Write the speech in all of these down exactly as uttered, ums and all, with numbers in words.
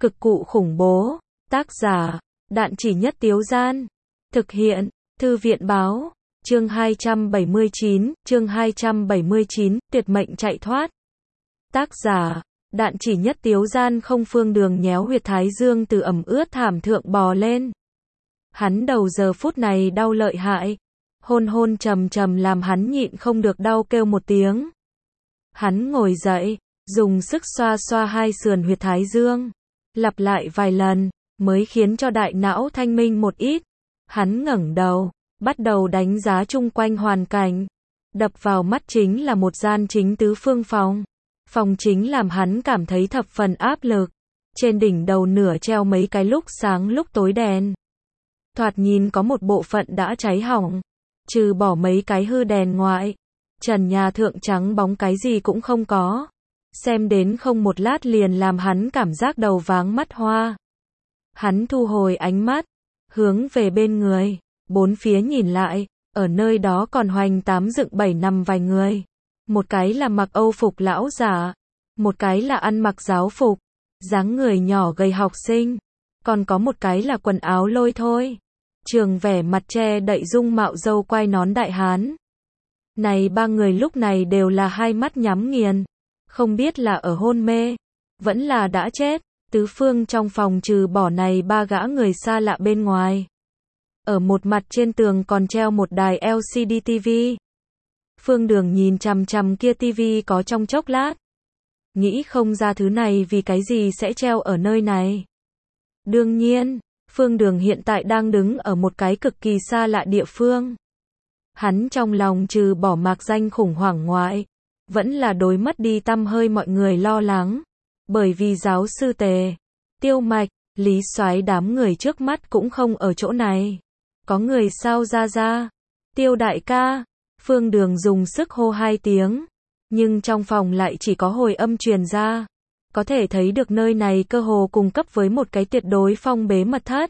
Cực cụ khủng bố. Tác giả, Đạn Chỉ Nhất Tiếu Gian. Thực hiện, Thư viện báo. Chương hai trăm bảy mươi chín, chương hai trăm bảy mươi chín, tuyệt mệnh chạy thoát. Tác giả, Đạn Chỉ Nhất Tiếu Gian. Không. Phương Đường nhéo huyệt thái dương từ ẩm ướt thảm thượng bò lên. Hắn đầu giờ phút này đau lợi hại. Hôn hôn trầm trầm làm hắn nhịn không được đau kêu một tiếng. Hắn ngồi dậy, dùng sức xoa xoa hai sườn huyệt thái dương. Lặp lại vài lần, mới khiến cho đại não thanh minh một ít. Hắn ngẩng đầu, bắt đầu đánh giá chung quanh hoàn cảnh. Đập vào mắt chính là một gian chính tứ phương phòng. Phòng chính làm hắn cảm thấy thập phần áp lực. Trên đỉnh đầu nửa treo mấy cái lúc sáng lúc tối đèn. Thoạt nhìn có một bộ phận đã cháy hỏng. Trừ bỏ mấy cái hư đèn ngoại, trần nhà thượng trắng bóng cái gì cũng không có. Xem đến không một lát liền làm hắn cảm giác đầu váng mắt hoa. Hắn thu hồi ánh mắt, hướng về bên người, bốn phía nhìn lại, ở nơi đó còn hoành tám dựng bảy nằm vài người. Một cái là mặc Âu phục lão giả, một cái là ăn mặc giáo phục, dáng người nhỏ gầy học sinh, còn có một cái là quần áo lôi thôi. Trường vẻ mặt che đậy dung mạo râu quai nón đại hán. Này ba người lúc này đều là hai mắt nhắm nghiền, không biết là ở hôn mê, vẫn là đã chết. Tứ phương trong phòng trừ bỏ này ba gã người xa lạ bên ngoài. Ở một mặt trên tường còn treo một đài L C D ti vi. Phương Đường nhìn chằm chằm kia tivi có trong chốc lát. Nghĩ không ra thứ này vì cái gì sẽ treo ở nơi này. Đương nhiên, Phương Đường hiện tại đang đứng ở một cái cực kỳ xa lạ địa phương. Hắn trong lòng trừ bỏ mạc danh khủng hoảng ngoại, vẫn là đối mất đi tăm hơi mọi người lo lắng. Bởi vì giáo sư Tề, Tiêu Mạch, Lý Soái đám người trước mắt cũng không ở chỗ này. Có người sao ra ra? Tiêu đại ca. Phương Đường dùng sức hô hai tiếng. Nhưng trong phòng lại chỉ có hồi âm truyền ra. Có thể thấy được nơi này cơ hồ cung cấp với một cái tuyệt đối phong bế mật thất.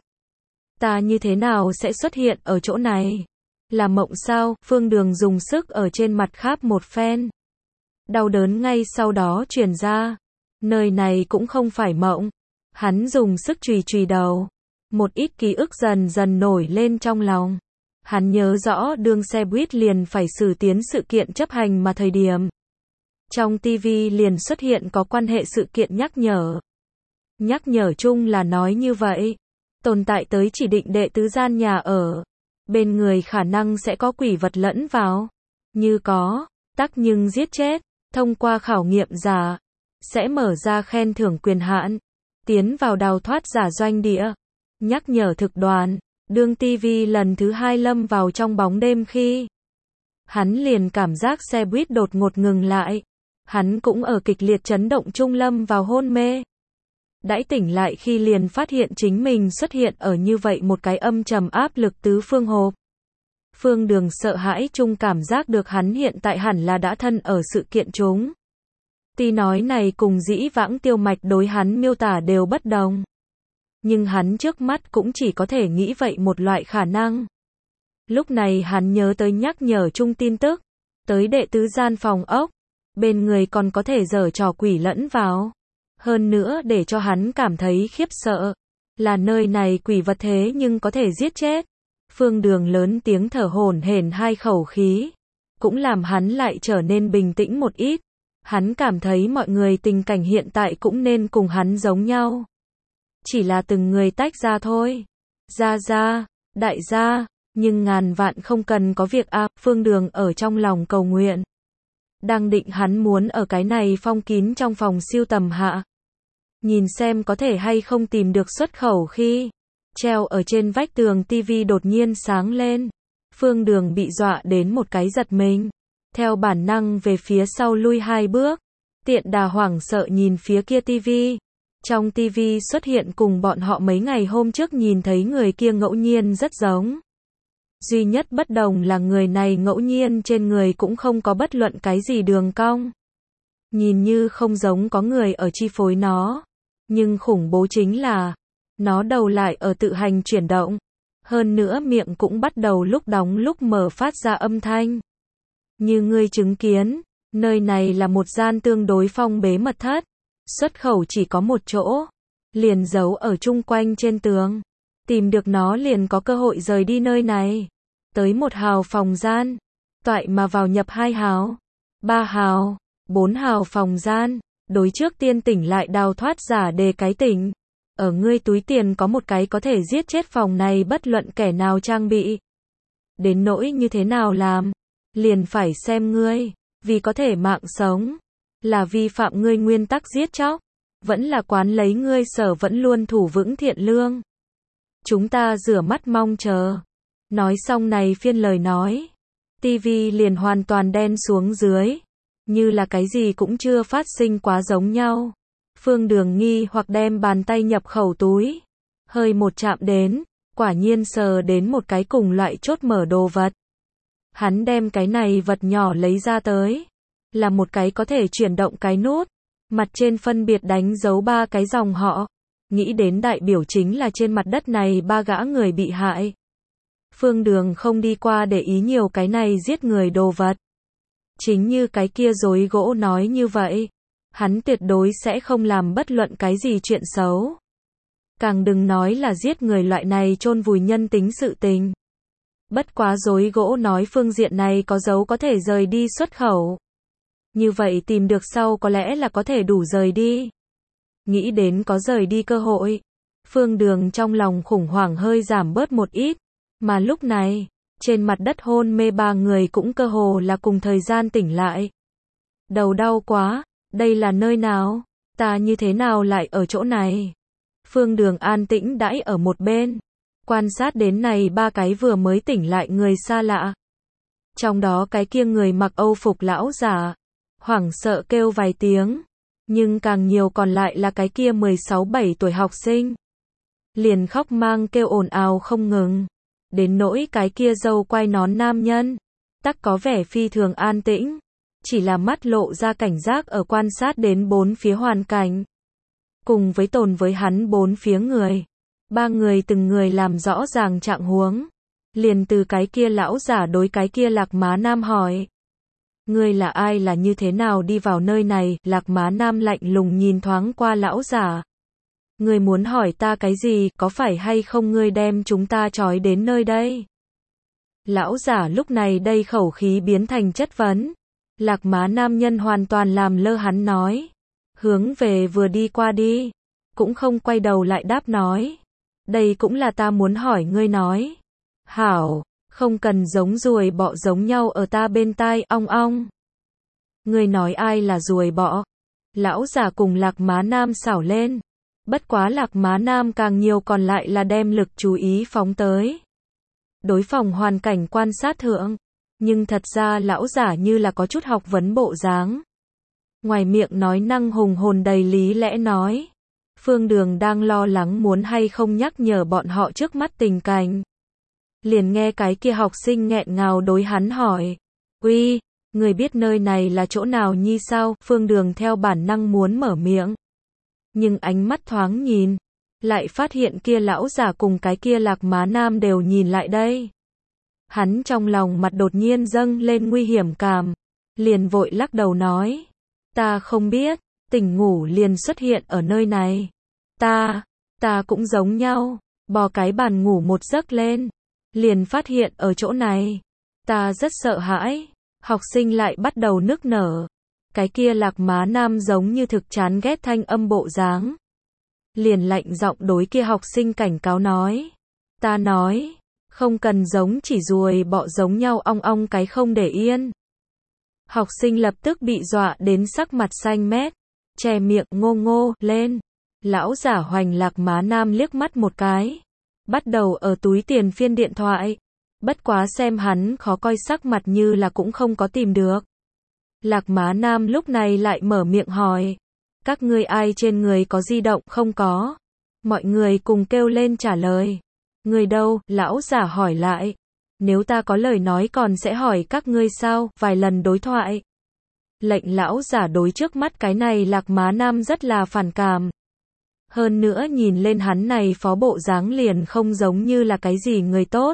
Ta như thế nào sẽ xuất hiện ở chỗ này? Là mộng sao? Phương Đường dùng sức ở trên mặt kháp một phen. Đau đớn ngay sau đó truyền ra. Nơi này cũng không phải mộng. Hắn dùng sức chùy chùy đầu. Một ít ký ức dần dần nổi lên trong lòng. Hắn nhớ rõ đường xe buýt liền phải xử tiến sự kiện chấp hành mà thời điểm. Trong tivi liền xuất hiện có quan hệ sự kiện nhắc nhở. Nhắc nhở chung là nói như vậy. Tồn tại tới chỉ định đệ tứ gian nhà ở. Bên người khả năng sẽ có quỷ vật lẫn vào. Như có, tắc nhưng giết chết. Thông qua khảo nghiệm giả. Sẽ mở ra khen thưởng quyền hạn. Tiến vào đào thoát giả doanh địa. Nhắc nhở thực đoàn. Đương tivi lần thứ hai lâm vào trong bóng đêm khi. Hắn liền cảm giác xe buýt đột ngột ngừng lại. Hắn cũng ở kịch liệt chấn động trung lâm vào hôn mê. Đãi tỉnh lại khi liền phát hiện chính mình xuất hiện ở như vậy một cái âm trầm áp lực tứ phương hộp. Phương Đường sợ hãi chung cảm giác được hắn hiện tại hẳn là đã thân ở sự kiện chúng. Tuy nói này cùng dĩ vãng Tiêu Mạch đối hắn miêu tả đều bất đồng. Nhưng hắn trước mắt cũng chỉ có thể nghĩ vậy một loại khả năng. Lúc này hắn nhớ tới nhắc nhở chung tin tức. Tới đệ tứ gian phòng ốc. Bên người còn có thể giở trò quỷ lẫn vào. Hơn nữa để cho hắn cảm thấy khiếp sợ. Là nơi này quỷ vật thế nhưng có thể giết chết. Phương Đường lớn tiếng thở hổn hển hai khẩu khí. Cũng làm hắn lại trở nên bình tĩnh một ít. Hắn cảm thấy mọi người tình cảnh hiện tại cũng nên cùng hắn giống nhau. Chỉ là từng người tách ra thôi. Ra ra, đại gia, nhưng ngàn vạn không cần có việc a. Phương Đường ở trong lòng cầu nguyện. Đang định hắn muốn ở cái này phong kín trong phòng siêu tầm hạ. Nhìn xem có thể hay không tìm được xuất khẩu khi. Treo ở trên vách tường tivi đột nhiên sáng lên. Phương Đường bị dọa đến một cái giật mình. Theo bản năng về phía sau lui hai bước. Tiện đà hoảng sợ nhìn phía kia tivi. Trong tivi xuất hiện cùng bọn họ mấy ngày hôm trước nhìn thấy người kia ngẫu nhiên rất giống. Duy nhất bất đồng là người này ngẫu nhiên trên người cũng không có bất luận cái gì đường cong. Nhìn như không giống có người ở chi phối nó. Nhưng khủng bố chính là, nó đầu lại ở tự hành chuyển động. Hơn nữa miệng cũng bắt đầu lúc đóng lúc mở phát ra âm thanh. Như ngươi chứng kiến, nơi này là một gian tương đối phong bế mật thất. Xuất khẩu chỉ có một chỗ. liền giấu ở chung quanh trên tường. Tìm được nó liền có cơ hội rời đi nơi này. Tới một hào phòng gian, toại mà vào nhập hai hào, ba hào, bốn hào phòng gian, đối trước tiên tỉnh lại đào thoát giả đề cái tỉnh. Ở ngươi túi tiền có một cái có thể giết chết phòng này bất luận kẻ nào trang bị. Đến nỗi như thế nào làm, liền phải xem ngươi, vì có thể mạng sống, là vi phạm ngươi nguyên tắc giết chóc, vẫn là quán lấy ngươi sở vẫn luôn thủ vững thiện lương. Chúng ta rửa mắt mong chờ. Nói xong này phiên lời nói, tivi liền hoàn toàn đen xuống dưới, như là cái gì cũng chưa phát sinh quá giống nhau. Phương Đường nghi hoặc đem bàn tay nhập khẩu túi, hơi một chạm đến, quả nhiên sờ đến một cái cùng loại chốt mở đồ vật. Hắn đem cái này vật nhỏ lấy ra tới, là một cái có thể chuyển động cái nút, mặt trên phân biệt đánh dấu ba cái dòng họ, nghĩ đến đại biểu chính là trên mặt đất này ba gã người bị hại. Phương Đường không đi qua để ý nhiều cái này giết người đồ vật. Chính như cái kia dối gỗ nói như vậy, hắn tuyệt đối sẽ không làm bất luận cái gì chuyện xấu. Càng đừng nói là giết người loại này chôn vùi nhân tính sự tình. Bất quá dối gỗ nói phương diện này có dấu có thể rời đi xuất khẩu. Như vậy tìm được sau có lẽ là có thể đủ rời đi. Nghĩ đến có rời đi cơ hội, Phương Đường trong lòng khủng hoảng hơi giảm bớt một ít. Mà lúc này, trên mặt đất hôn mê ba người cũng cơ hồ là cùng thời gian tỉnh lại. Đầu đau quá, đây là nơi nào? Ta như thế nào lại ở chỗ này? Phương Đường an tĩnh đãi ở một bên, quan sát đến này ba cái vừa mới tỉnh lại người xa lạ. Trong đó cái kia người mặc Âu phục lão giả, hoảng sợ kêu vài tiếng, nhưng càng nhiều còn lại là cái kia mười sáu bảy tuổi học sinh. Liền khóc mang kêu ồn ào không ngừng. Đến nỗi cái kia râu quai nón nam nhân, tắc có vẻ phi thường an tĩnh, chỉ là mắt lộ ra cảnh giác ở quan sát đến bốn phía hoàn cảnh. Cùng với tồn với hắn bốn phía người, ba người từng người làm rõ ràng trạng huống. Liền từ cái kia lão giả đối cái kia Lạc Má Nam hỏi. Ngươi là ai, là như thế nào đi vào nơi này? Lạc Má Nam lạnh lùng nhìn thoáng qua lão giả. Ngươi muốn hỏi ta cái gì, có phải hay không ngươi đem chúng ta trói đến nơi đây? Lão giả lúc này đây khẩu khí biến thành chất vấn. Lạc Má Nam nhân hoàn toàn làm lơ hắn nói. Hướng về vừa đi qua đi. Cũng không quay đầu lại đáp nói. Đây cũng là ta muốn hỏi ngươi nói. Hảo, không cần giống ruồi bọ giống nhau ở ta bên tai ong ong. Ngươi nói ai là ruồi bọ? Lão giả cùng Lạc Má Nam xảo lên. Bất quá Lạc Má Nam càng nhiều còn lại là đem lực chú ý phóng tới đối phòng hoàn cảnh quan sát thượng. Nhưng thật ra lão giả như là có chút học vấn bộ dáng. Ngoài miệng nói năng hùng hồn đầy lý lẽ nói. Phương Đường đang lo lắng muốn hay không nhắc nhở bọn họ trước mắt tình cảnh. Liền nghe cái kia học sinh nghẹn ngào đối hắn hỏi. Uy, người biết nơi này là chỗ nào nhi sao? Phương Đường theo bản năng muốn mở miệng. Nhưng ánh mắt thoáng nhìn, lại phát hiện kia lão giả cùng cái kia Lạc Má Nam đều nhìn lại đây. Hắn trong lòng mặt đột nhiên dâng lên nguy hiểm cảm, liền vội lắc đầu nói. Ta không biết, tỉnh ngủ liền xuất hiện ở nơi này. Ta, ta cũng giống nhau, bò cái bàn ngủ một giấc lên, liền phát hiện ở chỗ này. Ta rất sợ hãi, học sinh lại bắt đầu nức nở. Cái kia Lạc Má Nam giống như thực chán ghét thanh âm bộ dáng. Liền lạnh giọng đối kia học sinh cảnh cáo nói. Ta nói, không cần giống chỉ ruồi bọ giống nhau ong ong cái không để yên. Học sinh lập tức bị dọa đến sắc mặt xanh mét, che miệng ngô ngô lên. Lão giả hoành Lạc Má Nam liếc mắt một cái, bắt đầu ở túi tiền phiên điện thoại. Bất quá xem hắn khó coi sắc mặt như là cũng không có tìm được. Lạc Má Nam lúc này lại mở miệng hỏi. Các ngươi ai trên người có di động không có? Mọi người cùng kêu lên trả lời. Người đâu? Lão giả hỏi lại. Nếu ta có lời nói còn sẽ hỏi các ngươi sao? Vài lần đối thoại. Lệnh lão giả đối trước mắt cái này Lạc Má Nam rất là phản cảm. Hơn nữa nhìn lên hắn này phó bộ dáng liền không giống như là cái gì người tốt.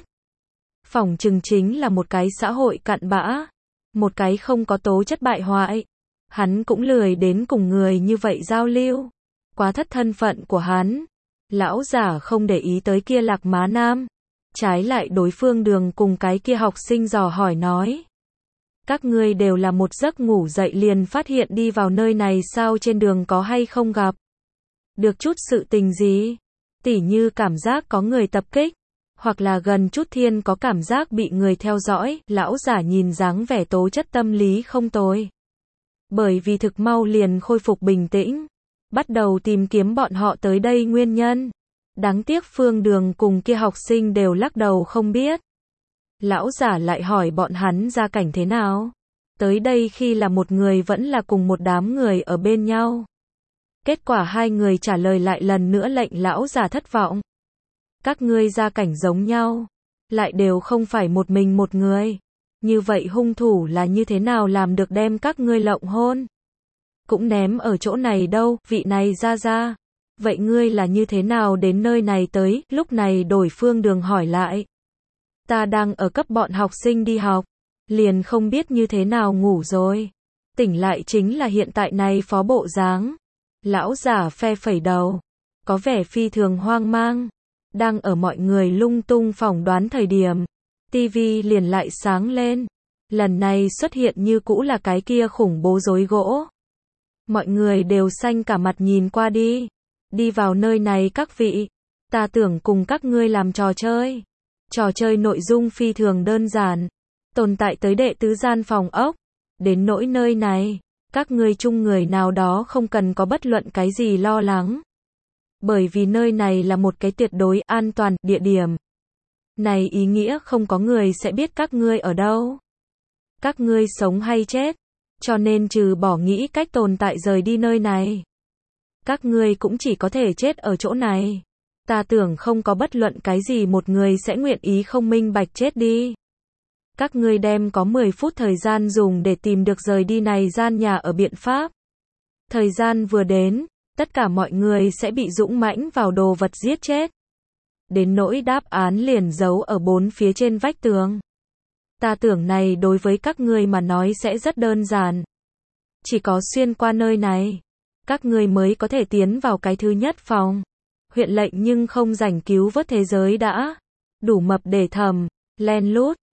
Phỏng chừng chính là một cái xã hội cặn bã. Một cái không có tố chất bại hoại. Hắn cũng lười đến cùng người như vậy giao lưu. quá thất thân phận của hắn. Lão giả không để ý tới kia Lạc Má Nam. Trái lại đối phương Đường cùng cái kia học sinh dò hỏi nói. Các ngươi đều là một giấc ngủ dậy liền phát hiện đi vào nơi này sao, trên đường có hay không gặp được chút sự tình gì? Tỉ như cảm giác có người tập kích, hoặc là gần chút thiên có cảm giác bị người theo dõi. Lão giả nhìn dáng vẻ tố chất tâm lý không tồi. Bởi vì thực mau liền khôi phục bình tĩnh, bắt đầu tìm kiếm bọn họ tới đây nguyên nhân. Đáng tiếc Phương Đường cùng kia học sinh đều lắc đầu không biết. Lão giả lại hỏi bọn hắn gia cảnh thế nào? Tới đây khi là một người vẫn là cùng một đám người ở bên nhau? Kết quả hai người trả lời lại lần nữa lệnh lão giả thất vọng. Các ngươi gia cảnh giống nhau, lại đều không phải một mình một người. Như vậy hung thủ là như thế nào làm được đem các ngươi lộng hôn? Cũng ném ở chỗ này đâu, vị này ra ra. Vậy ngươi là như thế nào đến nơi này tới? Lúc này đổi Phương Đường hỏi lại. Ta đang ở cấp bọn học sinh đi học, liền không biết như thế nào ngủ rồi. Tỉnh lại chính là hiện tại này phó bộ dáng. Lão giả phe phẩy đầu, có vẻ phi thường hoang mang. Đang ở mọi người lung tung phỏng đoán thời điểm, tivi liền lại sáng lên. Lần này xuất hiện như cũ là cái kia khủng bố rối gỗ. Mọi người đều xanh cả mặt nhìn qua đi. Đi vào nơi này các vị, ta tưởng cùng các ngươi làm trò chơi. Trò chơi nội dung phi thường đơn giản, tồn tại tới đệ tứ gian phòng ốc. Đến nỗi nơi này, các ngươi chung người nào đó không cần có bất luận cái gì lo lắng. Bởi vì nơi này là một cái tuyệt đối an toàn địa điểm. Này ý nghĩa không có người sẽ biết các ngươi ở đâu. Các ngươi sống hay chết, cho nên trừ bỏ nghĩ cách tồn tại rời đi nơi này, các ngươi cũng chỉ có thể chết ở chỗ này. Ta tưởng không có bất luận cái gì một người sẽ nguyện ý không minh bạch chết đi. Các ngươi đem có mười phút thời gian dùng để tìm được rời đi này gian nhà ở biện pháp. Thời gian vừa đến, tất cả mọi người sẽ bị dũng mãnh vào đồ vật giết chết. Đến nỗi đáp án liền giấu ở bốn phía trên vách tường. Ta tưởng này đối với các ngươi mà nói sẽ rất đơn giản. Chỉ có xuyên qua nơi này, các ngươi mới có thể tiến vào cái thứ nhất phòng. Huyện lệnh nhưng không rảnh cứu vớt thế giới đã. Đủ mập để thầm, len lút.